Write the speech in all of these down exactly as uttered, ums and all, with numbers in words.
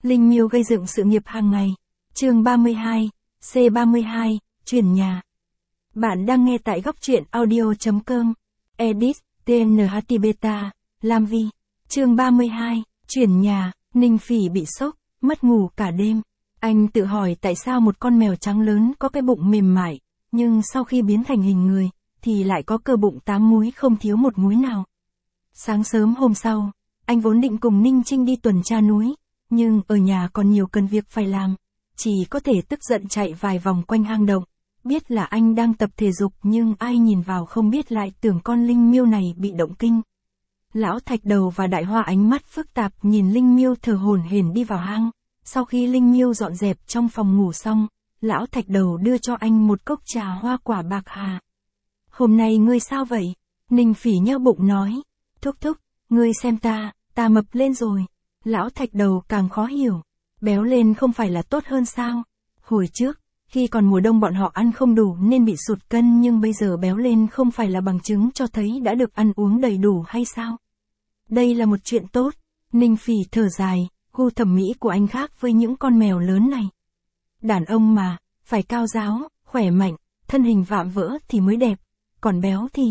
Linh Miêu gây dựng sự nghiệp hàng ngày. Chương ba mươi hai, C ba mươi hai, chuyển nhà. Bạn đang nghe tại góc truyện audio chấm com. Edit, tê en hát tê Beta, Lam Vi. Chương ba mươi hai, chuyển nhà. Ninh Phỉ bị sốc, mất ngủ cả đêm. Anh tự hỏi tại sao một con mèo trắng lớn có cái bụng mềm mại, nhưng sau khi biến thành hình người, thì lại có cơ bụng tám múi không thiếu một múi nào. Sáng sớm hôm sau, anh vốn định cùng Ninh Trinh đi tuần tra núi, nhưng ở nhà còn nhiều cần việc phải làm, chỉ có thể tức giận chạy vài vòng quanh hang động. Biết là anh đang tập thể dục nhưng ai nhìn vào không biết lại tưởng con Linh Miêu này bị động kinh. Lão Thạch Đầu và Đại Hoa ánh mắt phức tạp nhìn Linh Miêu thở hổn hển đi vào hang. Sau khi Linh Miêu dọn dẹp trong phòng ngủ xong, Lão Thạch Đầu đưa cho anh một cốc trà hoa quả bạc hà. Hôm nay ngươi sao vậy? Ninh Phỉ nheo bụng nói. Thúc thúc, ngươi xem ta, ta mập lên rồi. Lão Thạch Đầu càng khó hiểu. Béo lên không phải là tốt hơn sao? Hồi trước, khi còn mùa đông bọn họ ăn không đủ nên bị sụt cân, nhưng bây giờ béo lên không phải là bằng chứng cho thấy đã được ăn uống đầy đủ hay sao? Đây là một chuyện tốt. Ninh Phỉ thở dài, gu thẩm mỹ của anh khác với những con mèo lớn này. Đàn ông mà, phải cao ráo, khỏe mạnh, thân hình vạm vỡ thì mới đẹp, còn béo thì...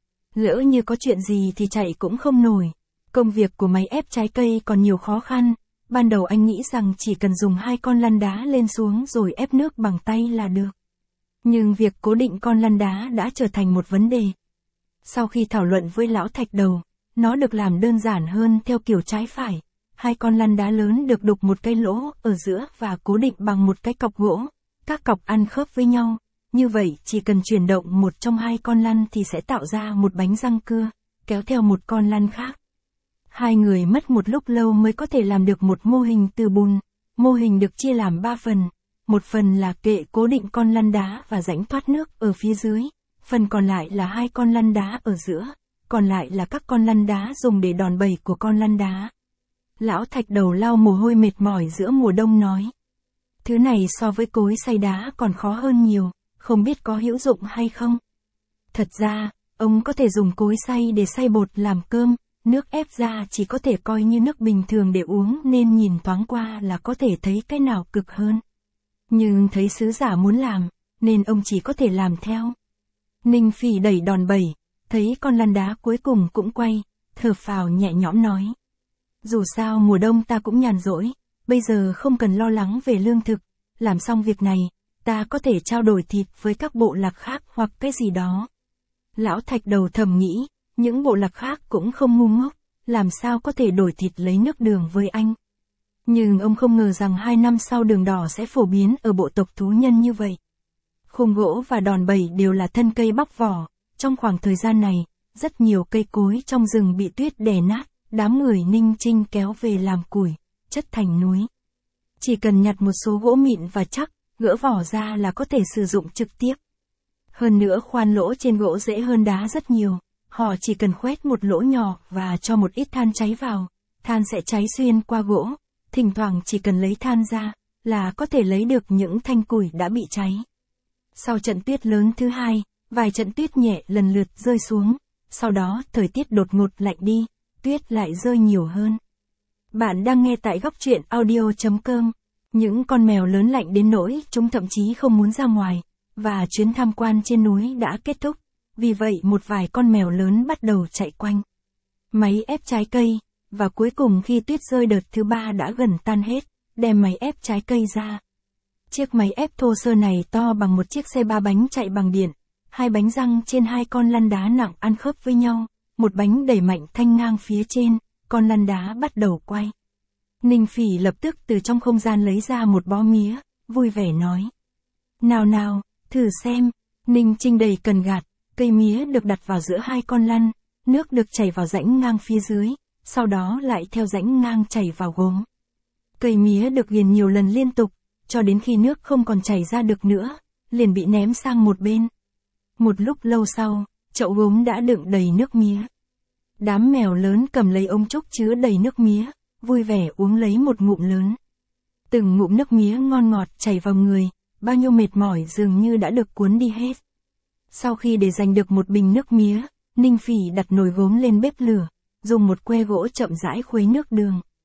lỡ như có chuyện gì thì chạy cũng không nổi. Công việc của máy ép trái cây còn nhiều khó khăn. Ban đầu anh nghĩ rằng chỉ cần dùng hai con lăn đá lên xuống rồi ép nước bằng tay là được. Nhưng việc cố định con lăn đá đã trở thành một vấn đề. Sau khi thảo luận với Lão Thạch Đầu, nó được làm đơn giản hơn theo kiểu trái phải. Hai con lăn đá lớn được đục một cái lỗ ở giữa và cố định bằng một cái cọc gỗ. Các cọc ăn khớp với nhau. Như vậy chỉ cần chuyển động một trong hai con lăn thì sẽ tạo ra một bánh răng cưa, kéo theo một con lăn khác. Hai người mất một lúc lâu mới có thể làm được một mô hình từ bùn. Mô hình được chia làm ba phần. Một phần là kệ cố định con lăn đá và rãnh thoát nước ở phía dưới. Phần còn lại là hai con lăn đá ở giữa. Còn lại là các con lăn đá dùng để đòn bẩy của con lăn đá. Lão Thạch Đầu lau mồ hôi mệt mỏi giữa mùa đông nói. Thứ này so với cối xay đá còn khó hơn nhiều, không biết có hữu dụng hay không. Thật ra, ông có thể dùng cối xay để xay bột làm cơm. Nước ép ra chỉ có thể coi như nước bình thường để uống nên nhìn thoáng qua là có thể thấy cái nào cực hơn. Nhưng thấy sứ giả muốn làm, nên ông chỉ có thể làm theo. Ninh Phỉ đẩy đòn bẩy, thấy con lăn đá cuối cùng cũng quay, thở phào nhẹ nhõm nói. Dù sao mùa đông ta cũng nhàn rỗi, bây giờ không cần lo lắng về lương thực, làm xong việc này, ta có thể trao đổi thịt với các bộ lạc khác hoặc cái gì đó. Lão Thạch Đầu thầm nghĩ. Những bộ lạc khác cũng không ngu ngốc, làm sao có thể đổi thịt lấy nước đường với anh. Nhưng ông không ngờ rằng hai năm sau đường đỏ sẽ phổ biến ở bộ tộc thú nhân như vậy. Khung gỗ và đòn bẩy đều là thân cây bóc vỏ. Trong khoảng thời gian này, rất nhiều cây cối trong rừng bị tuyết đè nát, đám người Ninh Trinh kéo về làm củi, chất thành núi. Chỉ cần nhặt một số gỗ mịn và chắc, gỡ vỏ ra là có thể sử dụng trực tiếp. Hơn nữa khoan lỗ trên gỗ dễ hơn đá rất nhiều. Họ chỉ cần khoét một lỗ nhỏ và cho một ít than cháy vào, than sẽ cháy xuyên qua gỗ, thỉnh thoảng chỉ cần lấy than ra, là có thể lấy được những thanh củi đã bị cháy. Sau trận tuyết lớn thứ hai, vài trận tuyết nhẹ lần lượt rơi xuống, sau đó thời tiết đột ngột lạnh đi, tuyết lại rơi nhiều hơn. Bạn đang nghe tại góc truyện audio chấm com, những con mèo lớn lạnh đến nỗi chúng thậm chí không muốn ra ngoài, và chuyến tham quan trên núi đã kết thúc. Vì vậy một vài con mèo lớn bắt đầu chạy quanh máy ép trái cây, và cuối cùng khi tuyết rơi đợt thứ ba đã gần tan hết, đem máy ép trái cây ra. Chiếc máy ép thô sơ này to bằng một chiếc xe ba bánh chạy bằng điện, hai bánh răng trên hai con lăn đá nặng ăn khớp với nhau, một bánh đẩy mạnh thanh ngang phía trên, con lăn đá bắt đầu quay. Ninh Phỉ lập tức từ trong không gian lấy ra một bó mía, vui vẻ nói. Nào nào, thử xem. Ninh Trinh đầy cần gạt. Cây mía được đặt vào giữa hai con lăn, nước được chảy vào rãnh ngang phía dưới, sau đó lại theo rãnh ngang chảy vào gốm. Cây mía được nghiền nhiều lần liên tục, cho đến khi nước không còn chảy ra được nữa, liền bị ném sang một bên. Một lúc lâu sau, chậu gốm đã đựng đầy nước mía. Đám mèo lớn cầm lấy ống trúc chứa đầy nước mía, vui vẻ uống lấy một ngụm lớn. Từng ngụm nước mía ngon ngọt chảy vào người, bao nhiêu mệt mỏi dường như đã được cuốn đi hết. Sau khi để giành được một bình nước mía, Ninh Phỉ đặt nồi gốm lên bếp lửa, dùng một que gỗ chậm rãi khuấy nước đường.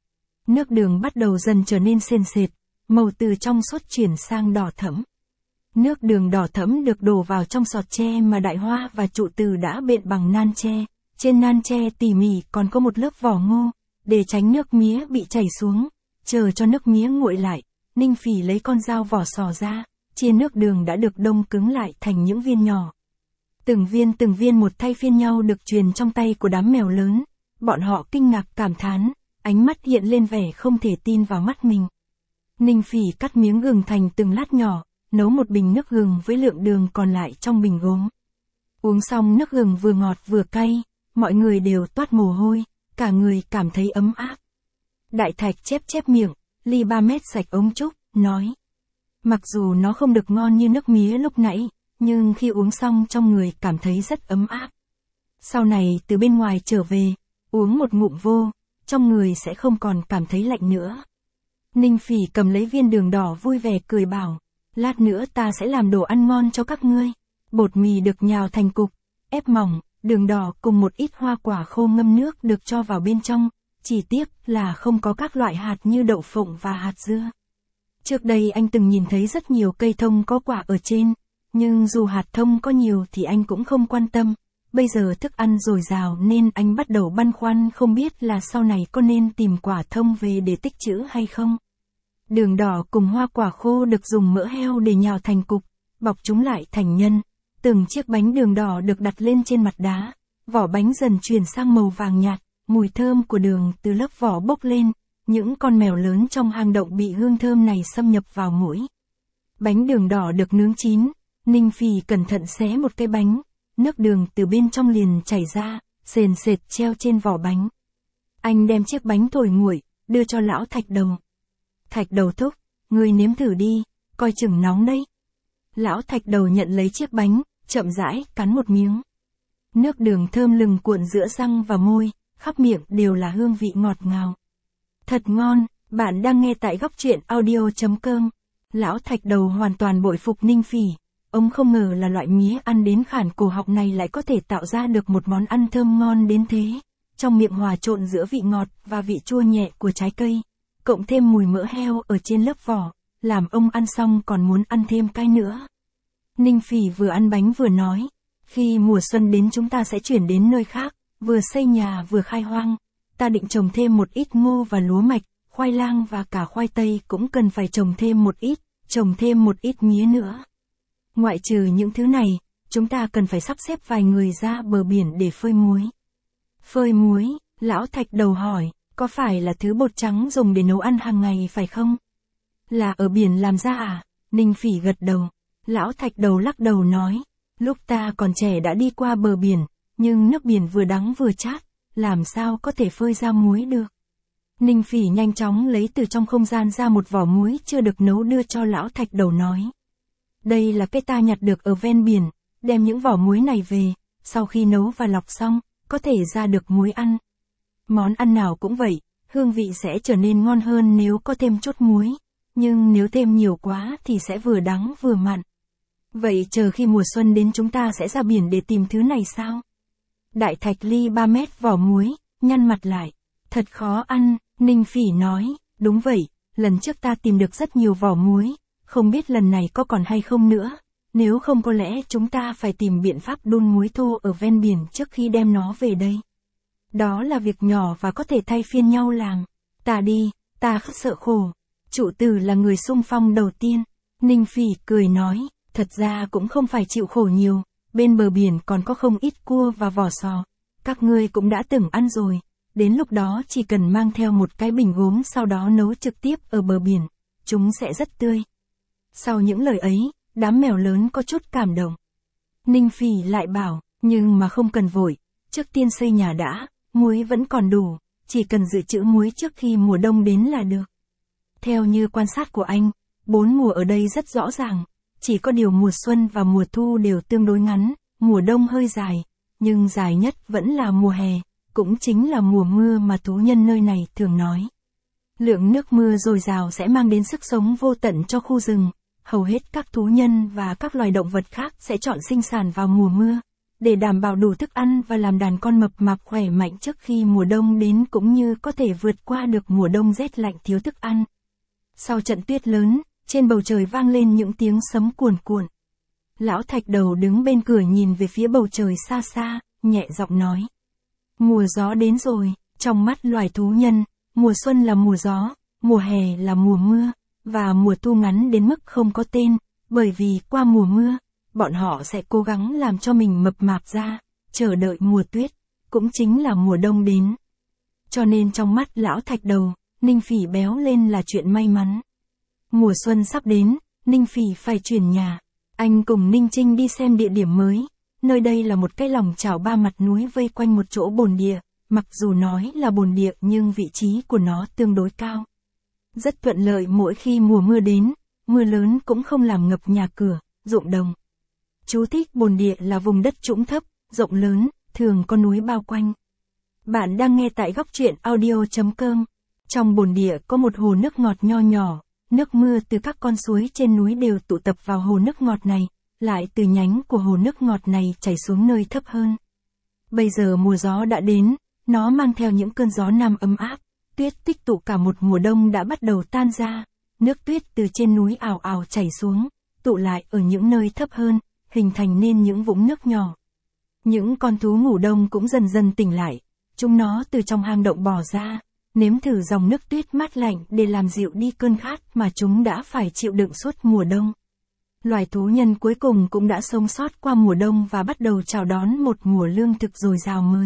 Nước đường bắt đầu dần trở nên sền sệt, màu từ trong suốt chuyển sang đỏ thẫm. Nước đường đỏ thẫm được đổ vào trong sọt tre mà Đại Hoa và Trụ Từ đã bện bằng nan tre. Trên nan tre tỉ mỉ còn có một lớp vỏ ngô, để tránh nước mía bị chảy xuống. Chờ cho nước mía nguội lại, Ninh Phỉ lấy con dao vỏ sò ra, chia nước đường đã được đông cứng lại thành những viên nhỏ. Từng viên từng viên một thay phiên nhau được truyền trong tay của đám mèo lớn. Bọn họ kinh ngạc cảm thán, ánh mắt hiện lên vẻ không thể tin vào mắt mình. Ninh Phỉ cắt miếng gừng thành từng lát nhỏ, nấu một bình nước gừng với lượng đường còn lại trong bình gốm. Uống xong nước gừng vừa ngọt vừa cay, mọi người đều toát mồ hôi, cả người cảm thấy ấm áp. Đại Thạch chép chép miệng, ly ba mét sạch ống trúc, nói. Mặc dù nó không được ngon như nước mía lúc nãy, nhưng khi uống xong trong người cảm thấy rất ấm áp. Sau này từ bên ngoài trở về, uống một ngụm vô, trong người sẽ không còn cảm thấy lạnh nữa. Ninh Phỉ cầm lấy viên đường đỏ vui vẻ cười bảo, lát nữa ta sẽ làm đồ ăn ngon cho các ngươi. Bột mì được nhào thành cục, ép mỏng, đường đỏ cùng một ít hoa quả khô ngâm nước được cho vào bên trong, chỉ tiếc là không có các loại hạt như đậu phộng và hạt dưa. Trước đây anh từng nhìn thấy rất nhiều cây thông có quả ở trên, nhưng dù hạt thông có nhiều thì anh cũng không quan tâm. Bây giờ thức ăn dồi dào nên anh bắt đầu băn khoăn không biết là sau này có nên tìm quả thông về để tích trữ hay không. Đường đỏ cùng hoa quả khô được dùng mỡ heo để nhào thành cục, bọc chúng lại thành nhân. Từng chiếc bánh đường đỏ được đặt lên trên mặt đá, vỏ bánh dần chuyển sang màu vàng nhạt, mùi thơm của đường từ lớp vỏ bốc lên, những con mèo lớn trong hang động bị hương thơm này xâm nhập vào mũi. Bánh đường đỏ được nướng chín, Ninh Phỉ cẩn thận xé một cái bánh, nước đường từ bên trong liền chảy ra, sền sệt treo trên vỏ bánh. Anh đem chiếc bánh thổi nguội, đưa cho lão Thạch Đầu. Thạch Đầu thúc, ngươi nếm thử đi, coi chừng nóng đấy. Lão Thạch Đầu nhận lấy chiếc bánh, chậm rãi cắn một miếng. Nước đường thơm lừng cuộn giữa răng và môi, khắp miệng đều là hương vị ngọt ngào. Thật ngon, bạn đang nghe tại góc truyện audio chấm com. Lão Thạch Đầu hoàn toàn bội phục Ninh Phỉ. Ông không ngờ là loại mía ăn đến khản cổ họng này lại có thể tạo ra được một món ăn thơm ngon đến thế. Trong miệng hòa trộn giữa vị ngọt và vị chua nhẹ của trái cây, cộng thêm mùi mỡ heo ở trên lớp vỏ, làm ông ăn xong còn muốn ăn thêm cái nữa. Ninh Phỉ vừa ăn bánh vừa nói, khi mùa xuân đến chúng ta sẽ chuyển đến nơi khác, vừa xây nhà vừa khai hoang. Ta định trồng thêm một ít ngô và lúa mạch, khoai lang và cả khoai tây cũng cần phải trồng thêm một ít, trồng thêm một ít mía nữa. Ngoại trừ những thứ này, chúng ta cần phải sắp xếp vài người ra bờ biển để phơi muối. Phơi muối, lão Thạch Đầu hỏi, có phải là thứ bột trắng dùng để nấu ăn hàng ngày phải không? Là ở biển làm ra à? Ninh Phỉ gật đầu. Lão Thạch Đầu lắc đầu nói, lúc ta còn trẻ đã đi qua bờ biển, nhưng nước biển vừa đắng vừa chát, làm sao có thể phơi ra muối được. Ninh Phỉ nhanh chóng lấy từ trong không gian ra một vỏ muối chưa được nấu đưa cho lão Thạch Đầu nói. Đây là cái ta nhặt được ở ven biển, đem những vỏ muối này về, sau khi nấu và lọc xong, có thể ra được muối ăn. Món ăn nào cũng vậy, hương vị sẽ trở nên ngon hơn nếu có thêm chút muối, nhưng nếu thêm nhiều quá thì sẽ vừa đắng vừa mặn. Vậy chờ khi mùa xuân đến chúng ta sẽ ra biển để tìm thứ này sao? Đại Thạch ly ba mét vỏ muối, nhăn mặt lại. Thật khó ăn, Ninh Phỉ nói, đúng vậy, lần trước ta tìm được rất nhiều vỏ muối, không biết lần này có còn hay không nữa, nếu không có lẽ chúng ta phải tìm biện pháp đun muối thô ở ven biển trước khi đem nó về đây. Đó là việc nhỏ và có thể thay phiên nhau làm. Ta đi, ta khất sợ khổ. Trụ Từ là người xung phong đầu tiên. Ninh Phỉ cười nói, thật ra cũng không phải chịu khổ nhiều, bên bờ biển còn có không ít cua và vỏ sò. Các ngươi cũng đã từng ăn rồi, đến lúc đó chỉ cần mang theo một cái bình gốm sau đó nấu trực tiếp ở bờ biển, chúng sẽ rất tươi. Sau những lời ấy, đám mèo lớn có chút cảm động. Ninh Phỉ lại bảo, nhưng mà không cần vội, trước tiên xây nhà đã, muối vẫn còn đủ, chỉ cần dự trữ muối trước khi mùa đông đến là được. Theo như quan sát của anh, bốn mùa ở đây rất rõ ràng, chỉ có điều mùa xuân và mùa thu đều tương đối ngắn, mùa đông hơi dài, nhưng dài nhất vẫn là mùa hè, cũng chính là mùa mưa mà thú nhân nơi này thường nói. Lượng nước mưa dồi dào sẽ mang đến sức sống vô tận cho khu rừng, hầu hết các thú nhân và các loài động vật khác sẽ chọn sinh sản vào mùa mưa. để đảm bảo đủ thức ăn và làm đàn con mập mạp khỏe mạnh trước khi mùa đông đến cũng như có thể vượt qua được mùa đông rét lạnh thiếu thức ăn. Sau trận tuyết lớn, trên bầu trời vang lên những tiếng sấm cuồn cuộn. Lão Thạch Đầu đứng bên cửa nhìn về phía bầu trời xa xa, nhẹ giọng nói. Mùa gió đến rồi, trong mắt loài thú nhân, mùa xuân là mùa gió, mùa hè là mùa mưa, và mùa thu ngắn đến mức không có tên, bởi vì qua mùa mưa, bọn họ sẽ cố gắng làm cho mình mập mạp ra, chờ đợi mùa tuyết, cũng chính là mùa đông đến. Cho nên trong mắt Lão Thạch Đầu, Ninh Phỉ béo lên là chuyện may mắn. Mùa xuân sắp đến, Ninh Phỉ phải chuyển nhà. Anh cùng Ninh Trinh đi xem địa điểm mới. Nơi đây là một cái lòng chảo ba mặt núi vây quanh một chỗ bồn địa, mặc dù nói là bồn địa nhưng vị trí của nó tương đối cao. Rất thuận lợi mỗi khi mùa mưa đến, mưa lớn cũng không làm ngập nhà cửa, ruộng đồng. Chú thích: bồn địa là vùng đất trũng thấp, rộng lớn, thường có núi bao quanh. Bạn đang nghe tại góc truyện audio chấm com. Trong bồn địa có một hồ nước ngọt nho nhỏ, nước mưa từ các con suối trên núi đều tụ tập vào hồ nước ngọt này, lại từ nhánh của hồ nước ngọt này chảy xuống nơi thấp hơn. Bây giờ mùa gió đã đến, nó mang theo những cơn gió nam ấm áp, tuyết tích tụ cả một mùa đông đã bắt đầu tan ra, nước tuyết từ trên núi ào ào chảy xuống, tụ lại ở những nơi thấp hơn, hình thành nên những vũng nước nhỏ. Những con thú ngủ đông cũng dần dần tỉnh lại, chúng nó từ trong hang động bò ra, nếm thử dòng nước tuyết mát lạnh để làm dịu đi cơn khát mà chúng đã phải chịu đựng suốt mùa đông. Loài thú nhân cuối cùng cũng đã sống sót qua mùa đông và bắt đầu chào đón một mùa lương thực dồi dào mới.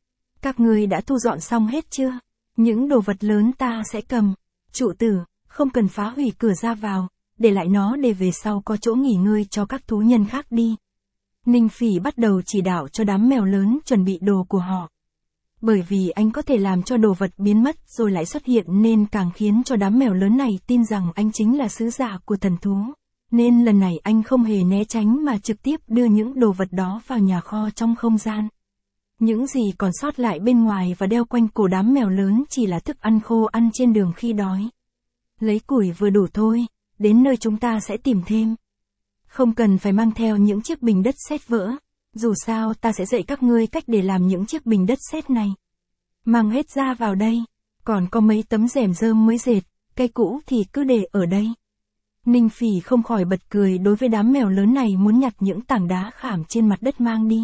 Các ngươi đã thu dọn xong hết chưa? Những đồ vật lớn ta sẽ cầm. Trụ tử, không cần phá hủy cửa ra vào, để lại nó để về sau có chỗ nghỉ ngơi cho các thú nhân khác đi. Ninh Phỉ bắt đầu chỉ đạo cho đám mèo lớn chuẩn bị đồ của họ. Bởi vì anh có thể làm cho đồ vật biến mất rồi lại xuất hiện nên càng khiến cho đám mèo lớn này tin rằng anh chính là sứ giả của thần thú. Nên lần này anh không hề né tránh mà trực tiếp đưa những đồ vật đó vào nhà kho trong không gian. Những gì còn sót lại bên ngoài và đeo quanh cổ đám mèo lớn chỉ là thức ăn khô ăn trên đường khi đói. Lấy củi vừa đủ thôi, đến nơi chúng ta sẽ tìm thêm. Không cần phải mang theo những chiếc bình đất sét vỡ, dù sao ta sẽ dạy các ngươi cách để làm những chiếc bình đất sét này. Mang hết ra vào đây, còn có mấy tấm rèm rơm mới dệt, cây cũ thì cứ để ở đây. Ninh Phỉ không khỏi bật cười đối với đám mèo lớn này muốn nhặt những tảng đá khảm trên mặt đất mang đi.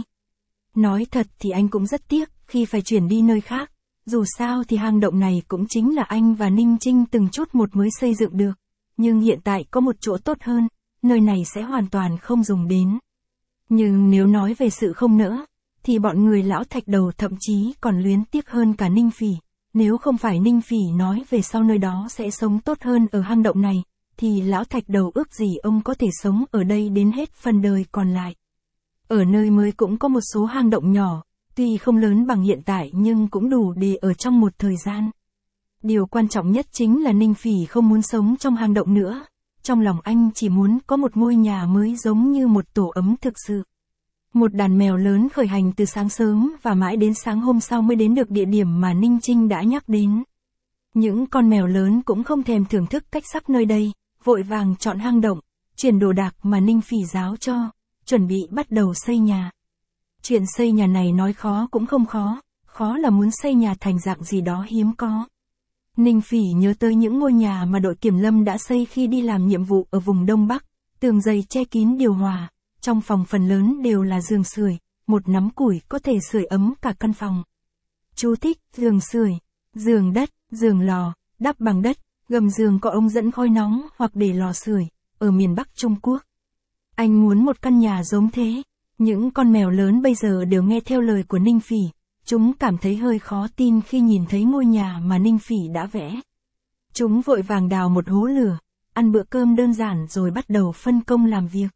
Nói thật thì anh cũng rất tiếc khi phải chuyển đi nơi khác, dù sao thì hang động này cũng chính là anh và Ninh Trinh từng chút một mới xây dựng được, nhưng hiện tại có một chỗ tốt hơn, nơi này sẽ hoàn toàn không dùng đến. Nhưng nếu nói về sự không nỡ, thì bọn người Lão Thạch Đầu thậm chí còn luyến tiếc hơn cả Ninh Phỉ, nếu không phải Ninh Phỉ nói về sau nơi đó sẽ sống tốt hơn ở hang động này, thì Lão Thạch Đầu ước gì ông có thể sống ở đây đến hết phần đời còn lại. Ở nơi mới cũng có một số hang động nhỏ, tuy không lớn bằng hiện tại nhưng cũng đủ để ở trong một thời gian. Điều quan trọng nhất chính là Ninh Phỉ không muốn sống trong hang động nữa, trong lòng anh chỉ muốn có một ngôi nhà mới giống như một tổ ấm thực sự. Một đàn mèo lớn khởi hành từ sáng sớm và mãi đến sáng hôm sau mới đến được địa điểm mà Ninh Trinh đã nhắc đến. Những con mèo lớn cũng không thèm thưởng thức cách sắc nơi đây, vội vàng chọn hang động, chuyển đồ đạc mà Ninh Phỉ giáo cho, chuẩn bị bắt đầu xây nhà. Chuyện xây nhà này nói khó cũng không khó, khó là muốn xây nhà thành dạng gì đó hiếm có. Ninh Phỉ nhớ tới những ngôi nhà mà đội kiểm lâm đã xây khi đi làm nhiệm vụ ở vùng Đông Bắc, tường dày che kín điều hòa, trong phòng phần lớn đều là giường sưởi, một nắm củi có thể sưởi ấm cả căn phòng. Chú thích: giường sưởi, giường đất, giường lò, đắp bằng đất, gầm giường có ống dẫn khói nóng hoặc để lò sưởi, ở miền Bắc Trung Quốc. Anh muốn một căn nhà giống thế. Những con mèo lớn bây giờ đều nghe theo lời của Ninh Phỉ, chúng cảm thấy hơi khó tin khi nhìn thấy ngôi nhà mà Ninh Phỉ đã vẽ. Chúng vội vàng đào một hố lửa, ăn bữa cơm đơn giản rồi bắt đầu phân công làm việc.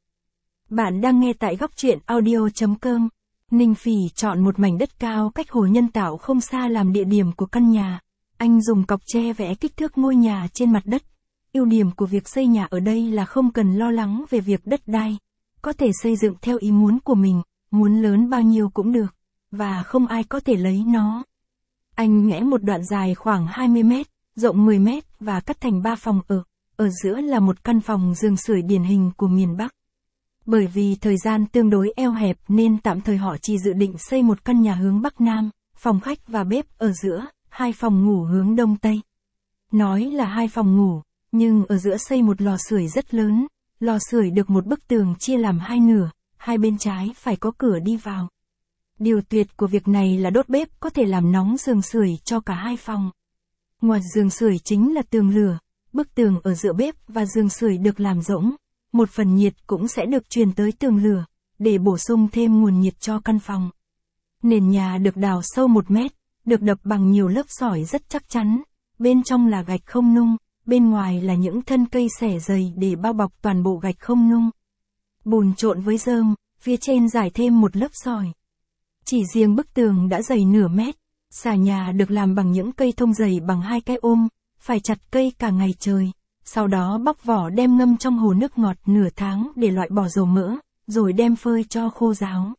Bạn đang nghe tại góc truyện audio chấm com. Ninh Phỉ chọn một mảnh đất cao cách hồ nhân tạo không xa làm địa điểm của căn nhà. Anh dùng cọc tre vẽ kích thước ngôi nhà trên mặt đất. Ưu điểm của việc xây nhà ở đây là không cần lo lắng về việc đất đai. Có thể xây dựng theo ý muốn của mình, muốn lớn bao nhiêu cũng được, và không ai có thể lấy nó. Anh vẽ một đoạn dài khoảng hai mươi mét, rộng mười mét và cắt thành ba phòng ở, ở giữa là một căn phòng giường sưởi điển hình của miền Bắc. Bởi vì thời gian tương đối eo hẹp nên tạm thời họ chỉ dự định xây một căn nhà hướng Bắc Nam, phòng khách và bếp ở giữa, hai phòng ngủ hướng Đông Tây. Nói là hai phòng ngủ, nhưng ở giữa xây một lò sưởi rất lớn, lò sưởi được một bức tường chia làm hai nửa, hai bên trái phải có cửa đi vào. Điều tuyệt của việc này là đốt bếp có thể làm nóng giường sưởi cho cả hai phòng. Ngoài giường sưởi chính là tường lửa, bức tường ở giữa bếp và giường sưởi được làm rỗng, một phần nhiệt cũng sẽ được truyền tới tường lửa, để bổ sung thêm nguồn nhiệt cho căn phòng. Nền nhà được đào sâu một mét, được đập bằng nhiều lớp sỏi rất chắc chắn, bên trong là gạch không nung, bên ngoài là những thân cây xẻ dày để bao bọc toàn bộ gạch không nung. Bùn trộn với rơm, phía trên rải thêm một lớp sỏi. Chỉ riêng bức tường đã dày nửa mét, xà nhà được làm bằng những cây thông dày bằng hai cái ôm, phải chặt cây cả ngày trời, sau đó bóc vỏ đem ngâm trong hồ nước ngọt nửa tháng để loại bỏ dầu mỡ, rồi đem phơi cho khô ráo.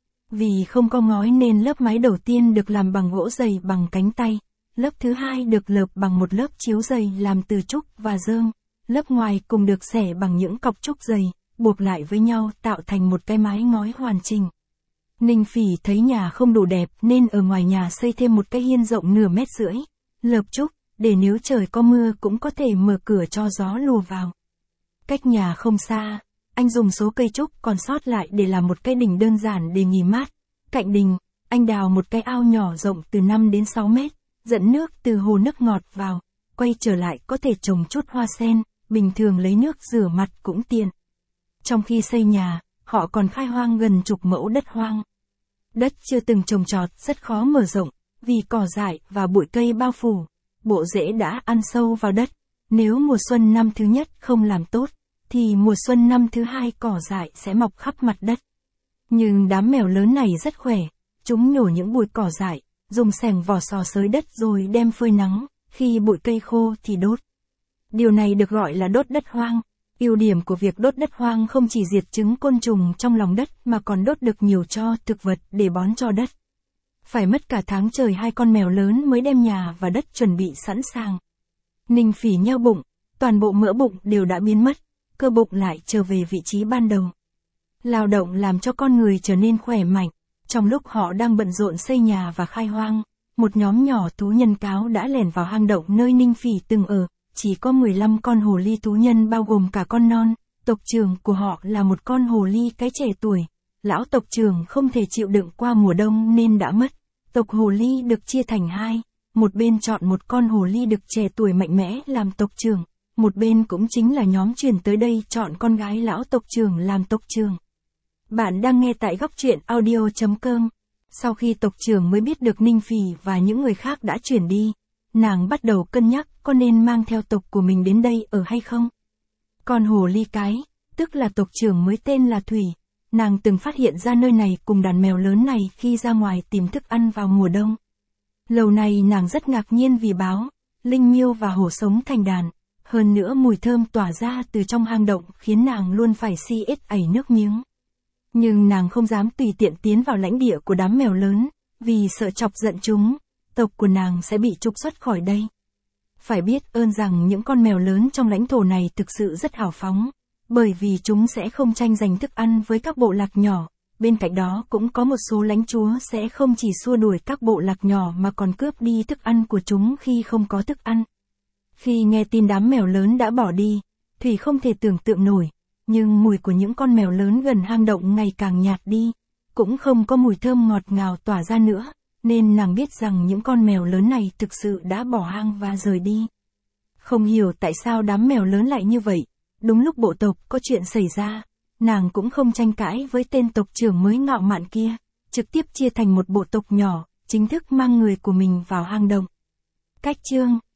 Vì không có ngói nên lớp mái đầu tiên được làm bằng gỗ dày bằng cánh tay, lớp thứ hai được lợp bằng một lớp chiếu dày làm từ trúc và rơm, lớp ngoài cùng được xẻ bằng những cọc trúc dày, buộc lại với nhau tạo thành một cái mái ngói hoàn chỉnh. Ninh Phỉ thấy nhà không đủ đẹp nên ở ngoài nhà xây thêm một cái hiên rộng nửa mét rưỡi, lợp trúc, để nếu trời có mưa cũng có thể mở cửa cho gió lùa vào. Cách nhà không xa, anh dùng số cây trúc còn sót lại để làm một cái đình đơn giản để nghỉ mát. Cạnh đình, anh đào một cái ao nhỏ rộng từ năm đến sáu mét, dẫn nước từ hồ nước ngọt vào, quay trở lại có thể trồng chút hoa sen, bình thường lấy nước rửa mặt cũng tiện. Trong khi xây nhà, họ còn khai hoang gần chục mẫu đất hoang. Đất chưa từng trồng trọt rất khó mở rộng, vì cỏ dại và bụi cây bao phủ, bộ rễ đã ăn sâu vào đất. Nếu mùa xuân năm thứ nhất không làm tốt, thì mùa xuân năm thứ hai cỏ dại sẽ mọc khắp mặt đất. Nhưng đám mèo lớn này rất khỏe, chúng nhổ những bụi cỏ dại, dùng xẻng vỏ sò xới đất rồi đem phơi nắng, khi bụi cây khô thì đốt. Điều này được gọi là đốt đất hoang. Ưu điểm của việc đốt đất hoang không chỉ diệt trứng côn trùng trong lòng đất mà còn đốt được nhiều tro thực vật để bón cho đất. Phải mất cả tháng trời hai con mèo lớn mới đem nhà và đất chuẩn bị sẵn sàng. Ninh Phỉ nheo bụng, toàn bộ mỡ bụng đều đã biến mất, cơ bụng lại trở về vị trí ban đầu. Lao động làm cho con người trở nên khỏe mạnh. Trong lúc họ đang bận rộn xây nhà và khai hoang, một nhóm nhỏ thú nhân cáo đã lẻn vào hang động nơi Ninh Phỉ từng ở. Chỉ có mười lăm con hồ ly thú nhân bao gồm cả con non, tộc trưởng của họ là một con hồ ly cái trẻ tuổi. Lão tộc trưởng không thể chịu đựng qua mùa đông nên đã mất. Tộc hồ ly được chia thành hai, một bên chọn một con hồ ly đực trẻ tuổi mạnh mẽ làm tộc trưởng, một bên cũng chính là nhóm chuyển tới đây chọn con gái lão tộc trưởng làm tộc trưởng. Bạn đang nghe tại góc truyện audio chấm com. Sau khi tộc trưởng mới biết được Ninh Phỉ và những người khác đã chuyển đi, nàng bắt đầu cân nhắc có nên mang theo tộc của mình đến đây ở hay không. Con hồ ly cái, tức là tộc trưởng mới tên là Thủy, nàng từng phát hiện ra nơi này cùng đàn mèo lớn này khi ra ngoài tìm thức ăn vào mùa đông. Lâu nay nàng rất ngạc nhiên vì báo, linh miêu và hổ sống thành đàn, hơn nữa mùi thơm tỏa ra từ trong hang động khiến nàng luôn phải si ết ảy nước miếng. Nhưng nàng không dám tùy tiện tiến vào lãnh địa của đám mèo lớn, vì sợ chọc giận chúng. Tộc của nàng sẽ bị trục xuất khỏi đây. Phải biết ơn rằng những con mèo lớn trong lãnh thổ này thực sự rất hào phóng, bởi vì chúng sẽ không tranh giành thức ăn với các bộ lạc nhỏ. Bên cạnh đó cũng có một số lãnh chúa sẽ không chỉ xua đuổi các bộ lạc nhỏ mà còn cướp đi thức ăn của chúng khi không có thức ăn. Khi nghe tin đám mèo lớn đã bỏ đi, Thủy không thể tưởng tượng nổi, nhưng mùi của những con mèo lớn gần hang động ngày càng nhạt đi, cũng không có mùi thơm ngọt ngào tỏa ra nữa. Nên nàng biết rằng những con mèo lớn này thực sự đã bỏ hang và rời đi. Không hiểu tại sao đám mèo lớn lại như vậy, đúng lúc bộ tộc có chuyện xảy ra, nàng cũng không tranh cãi với tên tộc trưởng mới ngạo mạn kia, trực tiếp chia thành một bộ tộc nhỏ, chính thức mang người của mình vào hang động. Cách chương